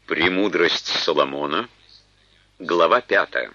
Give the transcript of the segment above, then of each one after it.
Премудрость Соломона, глава 5.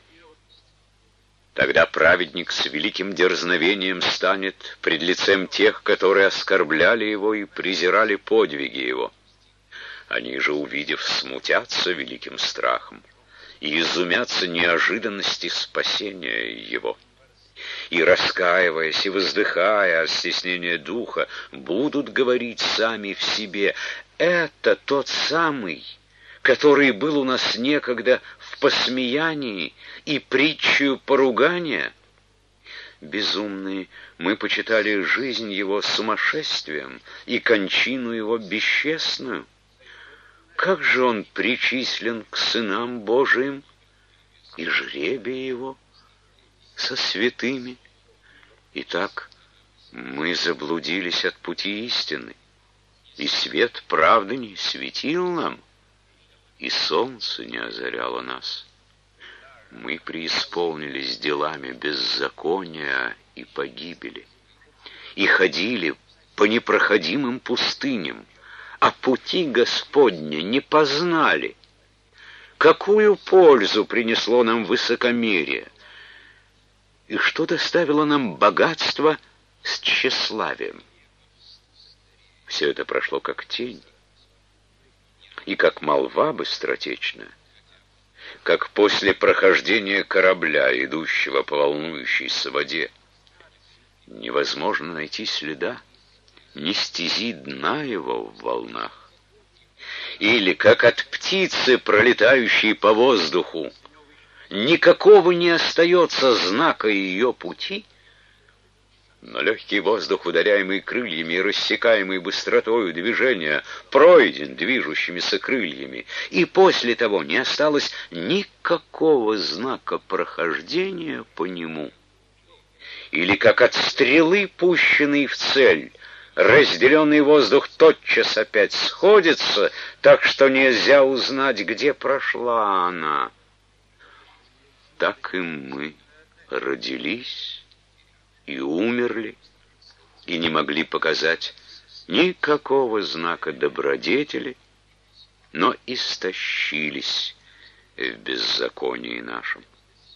Тогда праведник с великим дерзновением станет пред лицем тех, которые оскорбляли его и презирали подвиги его. Они же, увидев, смутятся великим страхом и изумятся неожиданности спасения его. И, раскаиваясь и воздыхая от стеснения духа, будут говорить сами в себе: «Это тот самый, который был у нас некогда в посмеянии и притчую поругания. Безумные, мы почитали жизнь его сумасшествием и кончину его бесчестную. Как же он причислен к сынам Божиим, и жребий его со святыми? Итак, мы заблудились от пути истины, и свет правды не светил нам, и солнце не озаряло нас. Мы преисполнились делами беззакония и погибели, и ходили по непроходимым пустыням, а пути Господня не познали. Какую пользу принесло нам высокомерие, и что доставило нам богатство с тщеславием? Все это прошло как тень, и как молва быстротечная, как после прохождения корабля, идущего по волнующейся воде. Невозможно найти следа, ни стези дна его в волнах. Или как от птицы, пролетающей по воздуху, никакого не остается знака ее пути, но легкий воздух, ударяемый крыльями и рассекаемый быстротою движения, пройден движущимися крыльями, и после того не осталось никакого знака прохождения по нему. Или как от стрелы, пущенной в цель, разделенный воздух тотчас опять сходится, так что нельзя узнать, где прошла она. Так и мы родились и умерли, и не могли показать никакого знака добродетели, но истощились в беззаконии нашем.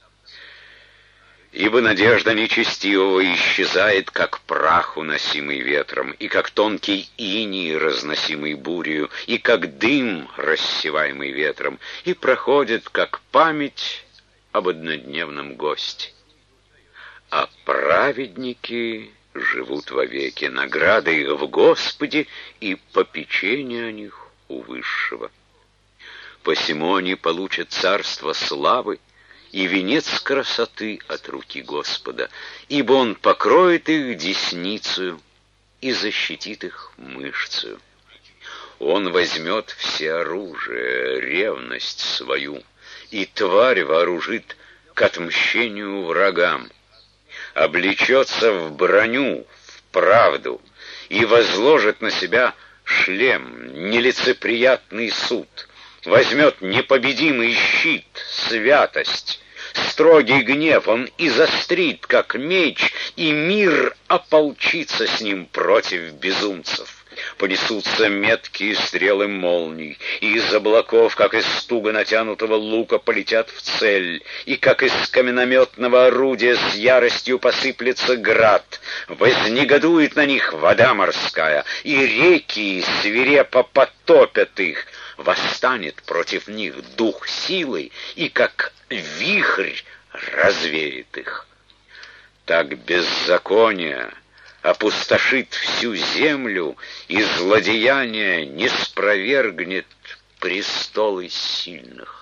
Ибо надежда нечестивого исчезает, как прах, уносимый ветром, и как тонкий иней, разносимый бурею, и как дым, рассеваемый ветром, и проходит, как память об однодневном госте. А праведники живут вовеки, награда их в Господе и попечение о них у Высшего. Посему они получат царство славы и венец красоты от руки Господа, ибо Он покроет их десницею и защитит их мышцею. Он возьмет все оружие, ревность свою, и тварь вооружит к отмщению врагам, облечется в броню, в правду, и возложит на себя шлем, нелицеприятный суд, возьмет непобедимый щит, святость, строгий гнев, он изострит, как меч, и мир ополчится с ним против безумцев. Понесутся меткие стрелы молний, и из облаков, как из туго натянутого лука, полетят в цель, и как из каменнометного орудия с яростью посыплется град. Вознегодует на них вода морская, и реки свирепо потопят их. Восстанет против них дух силы, и как вихрь развеет их. Так беззаконие опустошит всю землю, и злодеяние не спровергнет престолы сильных.